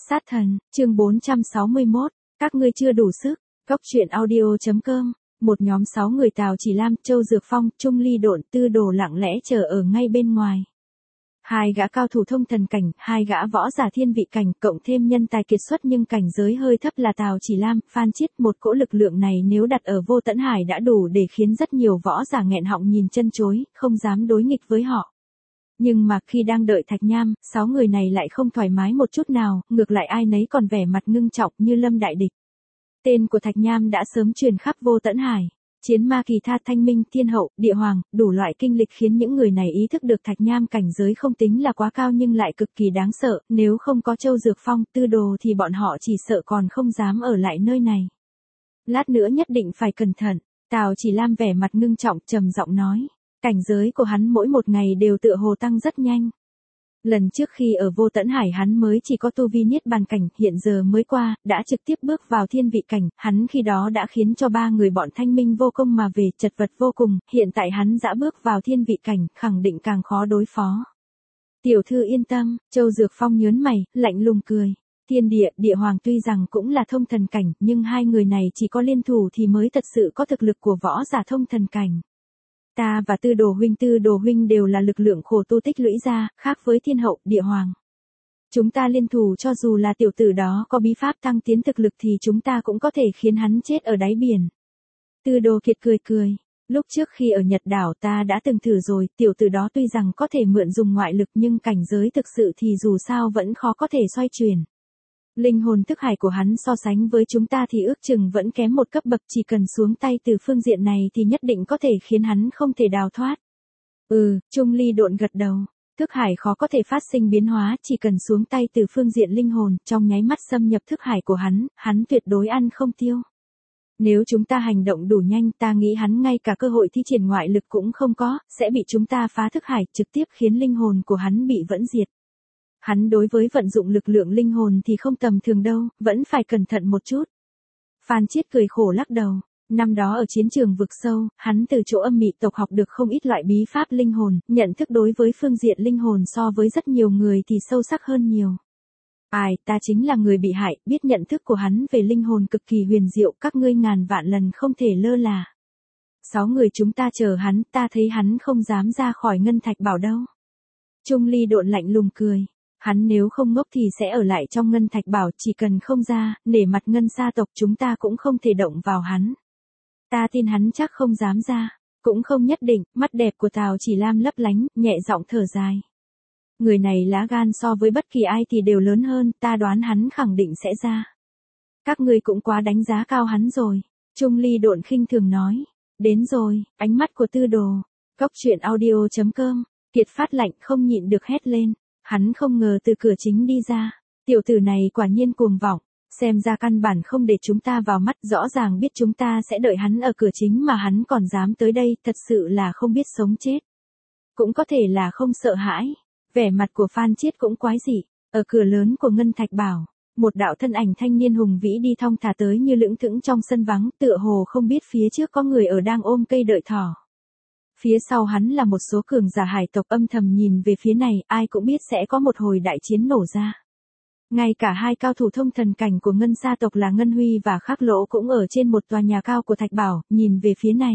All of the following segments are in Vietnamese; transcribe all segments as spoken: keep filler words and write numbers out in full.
Sát thần, chương bốn trăm sáu mươi mốt, các ngươi chưa đủ sức, cốc truyện audio chấm com, một nhóm sáu người Tào Chỉ Lam, Châu Dược Phong, Trung Ly Độn, Tư Đồ lặng lẽ chờ ở ngay bên ngoài. Hai gã cao thủ thông thần cảnh, hai gã võ giả thiên vị cảnh, cộng thêm nhân tài kiệt xuất nhưng cảnh giới hơi thấp là Tào Chỉ Lam, Phan Chiết, một cỗ lực lượng này nếu đặt ở Vô Tẫn Hải đã đủ để khiến rất nhiều võ giả nghẹn họng nhìn chân chối, không dám đối nghịch với họ. Nhưng mà khi đang đợi Thạch Nham, sáu người này lại không thoải mái một chút nào, ngược lại ai nấy còn vẻ mặt ngưng trọng như lâm đại địch. Tên của Thạch Nham đã sớm truyền khắp Vô Tẫn Hải. Chiến ma kỳ tha thanh minh, thiên hậu, địa hoàng, đủ loại kinh lịch khiến những người này ý thức được Thạch Nham cảnh giới không tính là quá cao nhưng lại cực kỳ đáng sợ, nếu không có Châu Dược Phong, Tư Đồ thì bọn họ chỉ sợ còn không dám ở lại nơi này. Lát nữa nhất định phải cẩn thận, Tào Chỉ Lam vẻ mặt ngưng trọng trầm giọng nói. Cảnh giới của hắn mỗi một ngày đều tựa hồ tăng rất nhanh. Lần trước khi ở Vô Tẫn Hải hắn mới chỉ có tu vi niết bàn cảnh, hiện giờ mới qua, đã trực tiếp bước vào thiên vị cảnh, hắn khi đó đã khiến cho ba người bọn Thanh Minh vô công mà về, chật vật vô cùng, hiện tại hắn đã bước vào thiên vị cảnh, khẳng định càng khó đối phó. Tiểu thư yên tâm, Châu Dược Phong nhớn mày, lạnh lùng cười. Thiên địa, địa hoàng tuy rằng cũng là thông thần cảnh, nhưng hai người này chỉ có liên thủ thì mới thật sự có thực lực của võ giả thông thần cảnh. Ta và Tư Đồ huynh Tư Đồ huynh đều là lực lượng khổ tu tích lũy ra, khác với thiên hậu, địa hoàng. Chúng ta liên thủ cho dù là tiểu tử đó có bí pháp tăng tiến thực lực thì chúng ta cũng có thể khiến hắn chết ở đáy biển. Tư Đồ Kiệt cười cười. Lúc trước khi ở Nhật đảo ta đã từng thử rồi, tiểu tử đó tuy rằng có thể mượn dùng ngoại lực nhưng cảnh giới thực sự thì dù sao vẫn khó có thể xoay chuyển. Linh hồn thức hải của hắn so sánh với chúng ta thì ước chừng vẫn kém một cấp bậc, chỉ cần xuống tay từ phương diện này thì nhất định có thể khiến hắn không thể đào thoát. Ừ, Trung Ly Độn gật đầu, thức hải khó có thể phát sinh biến hóa, chỉ cần xuống tay từ phương diện linh hồn, trong nháy mắt xâm nhập thức hải của hắn, hắn tuyệt đối ăn không tiêu. Nếu chúng ta hành động đủ nhanh ta nghĩ hắn ngay cả cơ hội thi triển ngoại lực cũng không có, sẽ bị chúng ta phá thức hải trực tiếp khiến linh hồn của hắn bị vẫn diệt. Hắn đối với vận dụng lực lượng linh hồn thì không tầm thường đâu, vẫn phải cẩn thận một chút. Phan Chiết cười khổ lắc đầu, năm đó ở chiến trường vực sâu, hắn từ chỗ âm mị tộc học được không ít loại bí pháp linh hồn, nhận thức đối với phương diện linh hồn so với rất nhiều người thì sâu sắc hơn nhiều. Ai, ta chính là người bị hại, biết nhận thức của hắn về linh hồn cực kỳ huyền diệu, các ngươi ngàn vạn lần không thể lơ là. Sáu người chúng ta chờ hắn, ta thấy hắn không dám ra khỏi Ngân Thạch Bảo đâu. Trung Ly Độn lạnh lùng cười. Hắn nếu không ngốc thì sẽ ở lại trong Ngân Thạch Bảo, chỉ cần không ra, nể mặt Ngân Sa tộc chúng ta cũng không thể động vào hắn. Ta tin hắn chắc không dám ra, cũng không nhất định, mắt đẹp của Tào Chỉ Lam lấp lánh, nhẹ giọng thở dài. Người này lá gan so với bất kỳ ai thì đều lớn hơn, ta đoán hắn khẳng định sẽ ra. Các ngươi cũng quá đánh giá cao hắn rồi, Trung Ly Độn khinh thường nói. Đến rồi, ánh mắt của Tư Đồ, cốc truyện audio chấm com, Kiệt phát lạnh không nhịn được hét lên. Hắn không ngờ từ cửa chính đi ra, tiểu tử này quả nhiên cuồng vọng, xem ra căn bản không để chúng ta vào mắt, rõ ràng biết chúng ta sẽ đợi hắn ở cửa chính mà hắn còn dám tới đây, thật sự là không biết sống chết. Cũng có thể là không sợ hãi, vẻ mặt của Phan Chiết cũng quái dị, ở cửa lớn của Ngân Thạch Bảo, một đạo thân ảnh thanh niên hùng vĩ đi thong thả tới như lững thững trong sân vắng, tựa hồ không biết phía trước có người ở đang ôm cây đợi thỏ. Phía sau hắn là một số cường giả hải tộc âm thầm nhìn về phía này, ai cũng biết sẽ có một hồi đại chiến nổ ra. Ngay cả hai cao thủ thông thần cảnh của Ngân Sa tộc là Ngân Huy và Khắc Lỗ cũng ở trên một tòa nhà cao của Thạch Bảo, nhìn về phía này.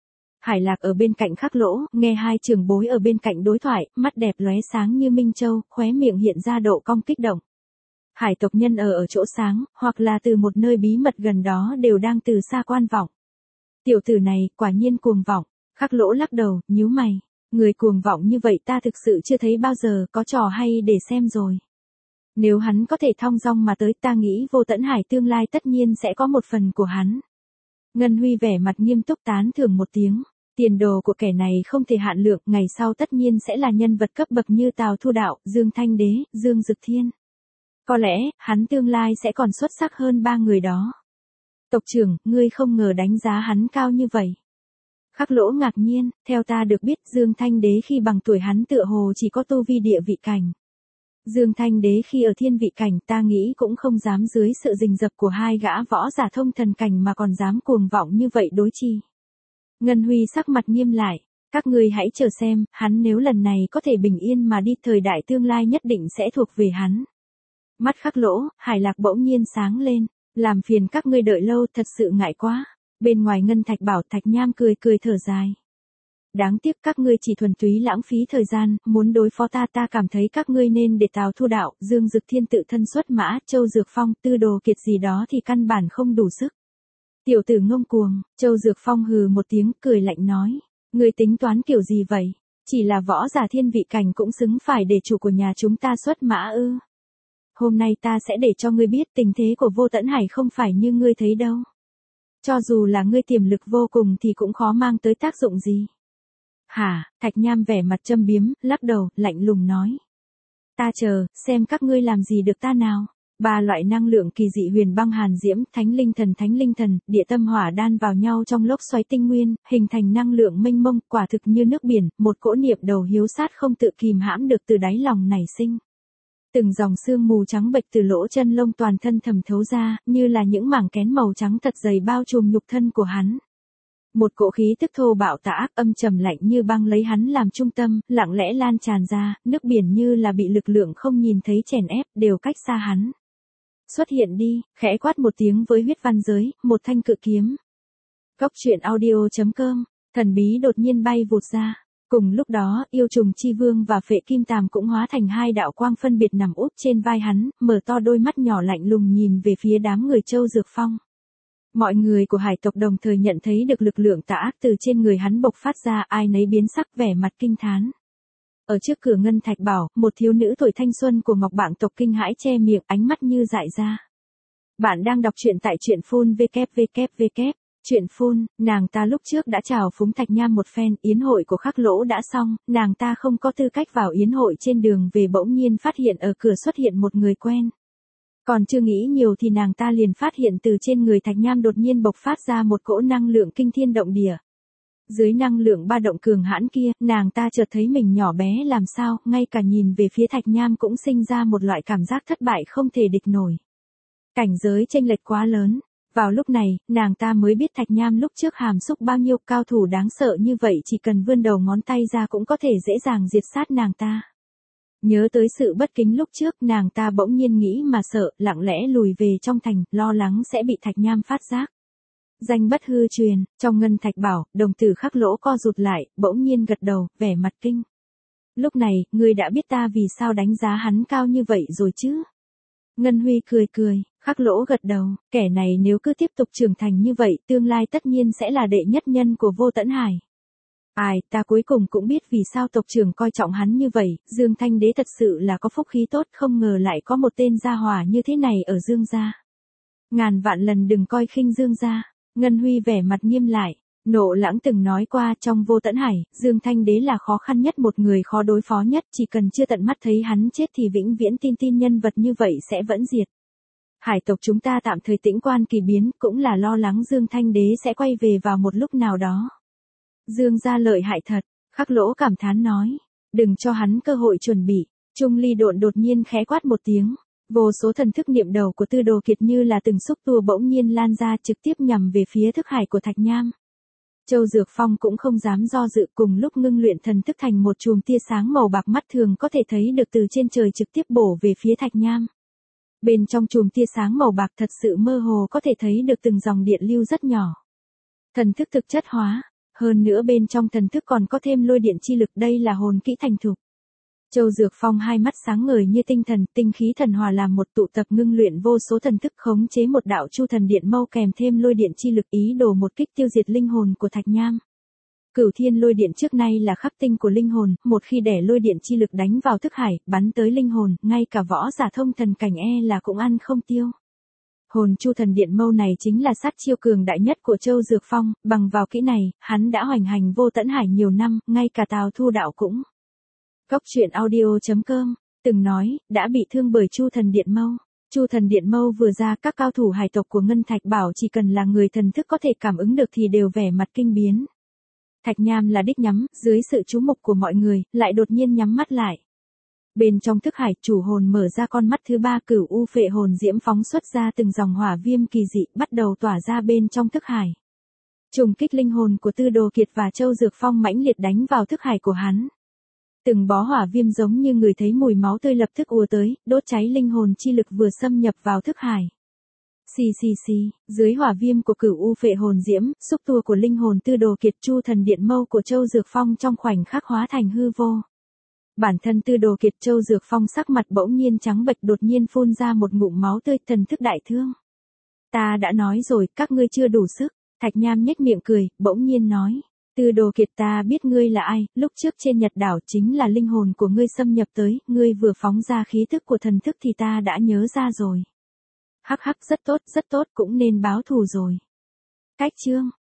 Hải Lạc ở bên cạnh Khắc Lỗ, nghe hai trưởng bối ở bên cạnh đối thoại, mắt đẹp lóe sáng như minh châu, khóe miệng hiện ra độ cong kích động. Hải tộc nhân ở ở chỗ sáng, hoặc là từ một nơi bí mật gần đó đều đang từ xa quan vọng. Tiểu tử này, quả nhiên cuồng vọng. Khắc Lỗ lắc đầu, nhíu mày, người cuồng vọng như vậy ta thực sự chưa thấy bao giờ, có trò hay để xem rồi. Nếu hắn có thể thong dong mà tới ta nghĩ Vô Tẫn Hải tương lai tất nhiên sẽ có một phần của hắn. Ngân Huy vẻ mặt nghiêm túc tán thưởng một tiếng, tiền đồ của kẻ này không thể hạn lượng, ngày sau tất nhiên sẽ là nhân vật cấp bậc như Tào Thu Đạo, Dương Thanh Đế, Dương Dực Thiên. Có lẽ, hắn tương lai sẽ còn xuất sắc hơn ba người đó. Tộc trưởng, ngươi không ngờ đánh giá hắn cao như vậy. Khắc Lỗ ngạc nhiên, theo ta được biết Dương Thanh Đế khi bằng tuổi hắn tựa hồ chỉ có tu vi địa vị cảnh. Dương Thanh Đế khi ở thiên vị cảnh ta nghĩ cũng không dám dưới sự rình rập của hai gã võ giả thông thần cảnh mà còn dám cuồng vọng như vậy đối chi. Ngân Huy sắc mặt nghiêm lại, các ngươi hãy chờ xem, hắn nếu lần này có thể bình yên mà đi thời đại tương lai nhất định sẽ thuộc về hắn. Mắt Khắc Lỗ, Hải Lạc bỗng nhiên sáng lên, làm phiền các ngươi đợi lâu, thật sự ngại quá. Bên ngoài Ngân Thạch Bảo, Thạch Nham cười cười thở dài. Đáng tiếc các ngươi chỉ thuần túy lãng phí thời gian, muốn đối phó ta ta cảm thấy các ngươi nên để Tào Thu Đạo, Dương Dực Thiên tự thân xuất mã, Châu Dược Phong, Tư Đồ Kiệt gì đó thì căn bản không đủ sức. Tiểu tử ngông cuồng, Châu Dược Phong hừ một tiếng, cười lạnh nói. Ngươi tính toán kiểu gì vậy? Chỉ là võ giả thiên vị cảnh cũng xứng phải để chủ của nhà chúng ta xuất mã ư? Hôm nay ta sẽ để cho ngươi biết tình thế của Vô Tẫn Hải không phải như ngươi thấy đâu. Cho dù là ngươi tiềm lực vô cùng thì cũng khó mang tới tác dụng gì. Hả, Thạch Nham vẻ mặt châm biếm, lắc đầu, lạnh lùng nói. Ta chờ, xem các ngươi làm gì được ta nào. Ba loại năng lượng kỳ dị huyền băng hàn diễm, thánh linh thần thánh linh thần, địa tâm hỏa đan vào nhau trong lốc xoáy tinh nguyên, hình thành năng lượng mênh mông, quả thực như nước biển, một cỗ niệm đầu hiếu sát không tự kìm hãm được từ đáy lòng nảy sinh. Từng dòng sương mù trắng bệch từ lỗ chân lông toàn thân thẩm thấu ra, như là những mảng kén màu trắng thật dày bao trùm nhục thân của hắn. Một cỗ khí tức thô bạo tà ác âm trầm lạnh như băng lấy hắn làm trung tâm, lặng lẽ lan tràn ra, nước biển như là bị lực lượng không nhìn thấy chèn ép, đều cách xa hắn. Xuất hiện đi, khẽ quát một tiếng với huyết văn giới, một thanh cự kiếm. Cốc truyện audio chấm com, thần bí đột nhiên bay vụt ra. Cùng lúc đó, yêu trùng chi vương và phệ kim tàm cũng hóa thành hai đạo quang phân biệt nằm úp trên vai hắn, mở to đôi mắt nhỏ lạnh lùng nhìn về phía đám người Châu Dược Phong. Mọi người của hải tộc đồng thời nhận thấy được lực lượng tà ác từ trên người hắn bộc phát ra, ai nấy biến sắc vẻ mặt kinh thán. Ở trước cửa Ngân Thạch Bảo, một thiếu nữ tuổi thanh xuân của Ngọc Bảng tộc kinh hãi che miệng, ánh mắt như dại ra. Bạn đang đọc truyện tại truyện phun vê kép vê kép vê kép. Truyện phun, nàng ta lúc trước đã chào phúng Thạch Nham một phen, yến hội của Khắc Lỗ đã xong, nàng ta không có tư cách vào yến hội, trên đường về bỗng nhiên phát hiện ở cửa xuất hiện một người quen. Còn chưa nghĩ nhiều thì nàng ta liền phát hiện từ trên người Thạch Nham đột nhiên bộc phát ra một cỗ năng lượng kinh thiên động địa. Dưới năng lượng ba động cường hãn kia, nàng ta chợt thấy mình nhỏ bé làm sao, ngay cả nhìn về phía Thạch Nham cũng sinh ra một loại cảm giác thất bại không thể địch nổi. Cảnh giới chênh lệch quá lớn. Vào lúc này, nàng ta mới biết Thạch Nham lúc trước hàm xúc bao nhiêu, cao thủ đáng sợ như vậy chỉ cần vươn đầu ngón tay ra cũng có thể dễ dàng diệt sát nàng ta. Nhớ tới sự bất kính lúc trước, nàng ta bỗng nhiên nghĩ mà sợ, lặng lẽ lùi về trong thành, lo lắng sẽ bị Thạch Nham phát giác. Danh bất hư truyền, trong Ngân Thạch Bảo, đồng tử Khắc Lỗ co rụt lại, bỗng nhiên gật đầu, vẻ mặt kinh. Lúc này, ngươi đã biết ta vì sao đánh giá hắn cao như vậy rồi chứ? Ngân Huy cười cười, Khắc Lỗ gật đầu, kẻ này nếu cứ tiếp tục trưởng thành như vậy, tương lai tất nhiên sẽ là đệ nhất nhân của Vô Tẫn Hải. Ai, ta cuối cùng cũng biết vì sao tộc trưởng coi trọng hắn như vậy, Dương Thanh Đế thật sự là có phúc khí tốt, không ngờ lại có một tên gia hỏa như thế này ở Dương gia. Ngàn vạn lần đừng coi khinh Dương gia. Ngân Huy vẻ mặt nghiêm lại, Nộ Lãng từng nói qua trong Vô Tẫn Hải, Dương Thanh Đế là khó khăn nhất, một người khó đối phó nhất, chỉ cần chưa tận mắt thấy hắn chết thì vĩnh viễn tin tin nhân vật như vậy sẽ vẫn diệt. Hải tộc chúng ta tạm thời tĩnh quan kỳ biến, cũng là lo lắng Dương Thanh Đế sẽ quay về vào một lúc nào đó. Dương gia lợi hại thật, Khắc Lỗ cảm thán nói, đừng cho hắn cơ hội chuẩn bị. Trung Ly Độn đột nhiên khẽ quát một tiếng. Vô số thần thức niệm đầu của Tư Đồ Kiệt như là từng xúc tua bỗng nhiên lan ra trực tiếp nhằm về phía thức hải của Thạch Nham. Châu Dược Phong cũng không dám do dự, cùng lúc ngưng luyện thần thức thành một chùm tia sáng màu bạc mắt thường có thể thấy được từ trên trời trực tiếp bổ về phía Thạch Nham. Bên trong chùm tia sáng màu bạc thật sự mơ hồ có thể thấy được từng dòng điện lưu rất nhỏ. Thần thức thực chất hóa, hơn nữa bên trong thần thức còn có thêm lôi điện chi lực, đây là hồn kỹ thành thục. Châu Dược Phong hai mắt sáng ngời như tinh thần, tinh khí thần hòa làm một, tụ tập ngưng luyện vô số thần thức, khống chế một đạo chu thần điện mâu kèm thêm lôi điện chi lực, ý đồ một kích tiêu diệt linh hồn của Thạch Nham. Cửu thiên lôi điện trước nay là khắc tinh của linh hồn, một khi để lôi điện chi lực đánh vào thức hải, bắn tới linh hồn, ngay cả võ giả thông thần cảnh e là cũng ăn không tiêu. Hồn chu thần điện mâu này chính là sát chiêu cường đại nhất của Châu Dược Phong, bằng vào kỹ này, hắn đã hoành hành Vô Tẫn Hải nhiều năm, ngay cả Tào Thu Đạo cũng. Cốc truyện audio chấm com, từng nói, đã bị thương bởi chu thần điện mâu. Chu thần điện mâu vừa ra, các cao thủ hải tộc của Ngân Thạch Bảo chỉ cần là người thần thức có thể cảm ứng được thì đều vẻ mặt kinh biến. Thạch Nham là đích nhắm, dưới sự chú mục của mọi người, lại đột nhiên nhắm mắt lại. Bên trong thức hải, chủ hồn mở ra con mắt thứ ba, cửu u phệ hồn diễm phóng xuất ra từng dòng hỏa viêm kỳ dị, bắt đầu tỏa ra bên trong thức hải. Trùng kích linh hồn của Tư Đồ Kiệt và Châu Dược Phong mãnh liệt đánh vào thức hải của hắn. Từng bó hỏa viêm giống như người thấy mùi máu tươi lập tức ùa tới, đốt cháy linh hồn chi lực vừa xâm nhập vào thức hải. Xì xì xì, dưới hỏa viêm của cửu u phệ hồn diễm, xúc tua của linh hồn tư đồ kiệt chu thần điện mâu của Châu Dược Phong trong khoảnh khắc hóa thành hư vô. Bản thân tư đồ kiệt Châu Dược Phong sắc mặt bỗng nhiên trắng bệch đột nhiên phun ra một ngụm máu tươi thần thức đại thương. Ta đã nói rồi, các ngươi chưa đủ sức, Thạch Nham nhếch miệng cười, bỗng nhiên nói. Tư đồ kiệt ta biết ngươi là ai, lúc trước trên Nhật đảo chính là linh hồn của ngươi xâm nhập tới, ngươi vừa phóng ra khí thức của thần thức thì ta đã nhớ ra rồi. Hắc hắc rất tốt, rất tốt cũng nên báo thù rồi. Cách chương